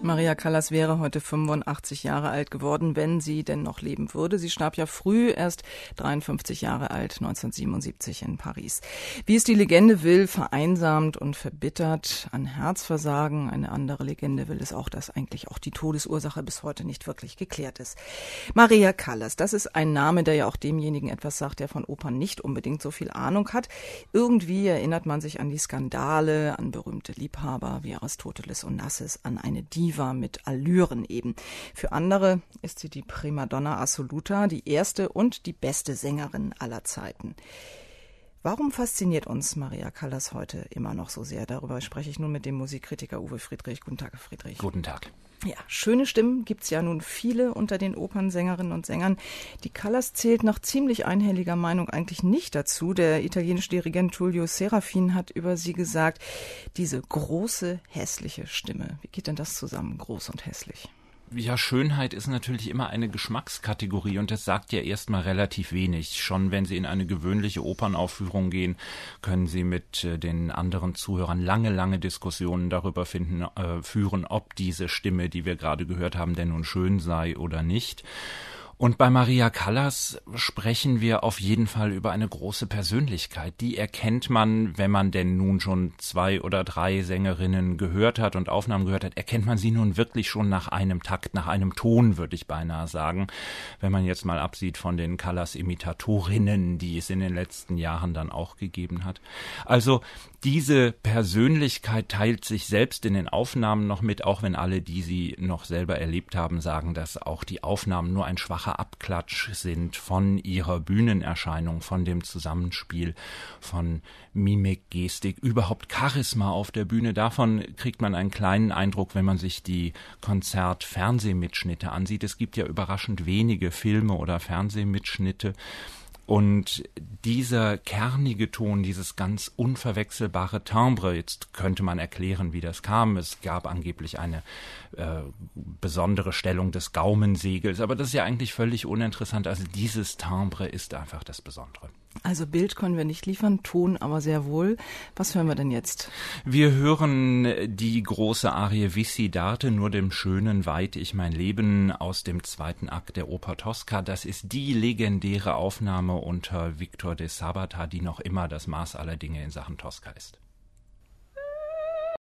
Maria Callas wäre heute 85 Jahre alt geworden, wenn sie denn noch leben würde. Sie starb ja früh, erst 53 Jahre alt, 1977 in Paris. Wie es die Legende will, vereinsamt und verbittert an Herzversagen. Eine andere Legende will es auch, dass eigentlich auch die Todesursache bis heute nicht wirklich geklärt ist. Maria Callas, das ist ein Name, der ja auch demjenigen etwas sagt, der von Opern nicht unbedingt so viel Ahnung hat. Irgendwie erinnert man sich an die Skandale, an berühmte Liebhaber wie Aristoteles Onassis, an eine Diva mit Allüren eben. Für andere ist sie die Primadonna assoluta, die erste und die beste Sängerin aller Zeiten. Warum fasziniert uns Maria Callas heute immer noch so sehr? Darüber spreche ich nun mit dem Musikkritiker Uwe Friedrich. Guten Tag, Herr Friedrich. Guten Tag. Ja, schöne Stimmen gibt's ja nun viele unter den Opernsängerinnen und Sängern. Die Callas zählt nach ziemlich einhelliger Meinung eigentlich nicht dazu. Der italienische Dirigent Tullio Serafin hat über sie gesagt, diese große, hässliche Stimme. Wie geht denn das zusammen, groß und hässlich? Ja, Schönheit ist natürlich immer eine Geschmackskategorie und das sagt ja erstmal relativ wenig. Schon wenn Sie in eine gewöhnliche Opernaufführung gehen, können Sie mit den anderen Zuhörern lange Diskussionen darüber führen, ob diese Stimme, die wir gerade gehört haben, denn nun schön sei oder nicht. Und bei Maria Callas sprechen wir auf jeden Fall über eine große Persönlichkeit. Die erkennt man, wenn man denn nun schon 2 oder 3 Sängerinnen gehört hat und Aufnahmen gehört hat, erkennt man sie nun wirklich schon nach einem Takt, nach einem Ton, würde ich beinahe sagen. Wenn man jetzt mal absieht von den Callas-Imitatorinnen, die es in den letzten Jahren dann auch gegeben hat. Also diese Persönlichkeit teilt sich selbst in den Aufnahmen noch mit, auch wenn alle, die sie noch selber erlebt haben, sagen, dass auch die Aufnahmen nur ein schwacher Abklatsch sind von ihrer Bühnenerscheinung, von dem Zusammenspiel von Mimik, Gestik, überhaupt Charisma auf der Bühne. Davon kriegt man einen kleinen Eindruck, wenn man sich die Konzert-Fernsehmitschnitte ansieht. Es gibt ja überraschend wenige Filme oder Fernsehmitschnitte. Und dieser kernige Ton, dieses ganz unverwechselbare Timbre, jetzt könnte man erklären, wie das kam. Es gab angeblich eine besondere Stellung des Gaumensegels, aber das ist ja eigentlich völlig uninteressant. Also dieses Timbre ist einfach das Besondere. Also Bild können wir nicht liefern, Ton aber sehr wohl. Was hören wir denn jetzt? Wir hören die große Arie Vissi darte, nur dem Schönen weiht ich mein Leben, aus dem 2. Akt der Oper Tosca. Das ist die legendäre Aufnahme unter Victor de Sabata, die noch immer das Maß aller Dinge in Sachen Tosca ist.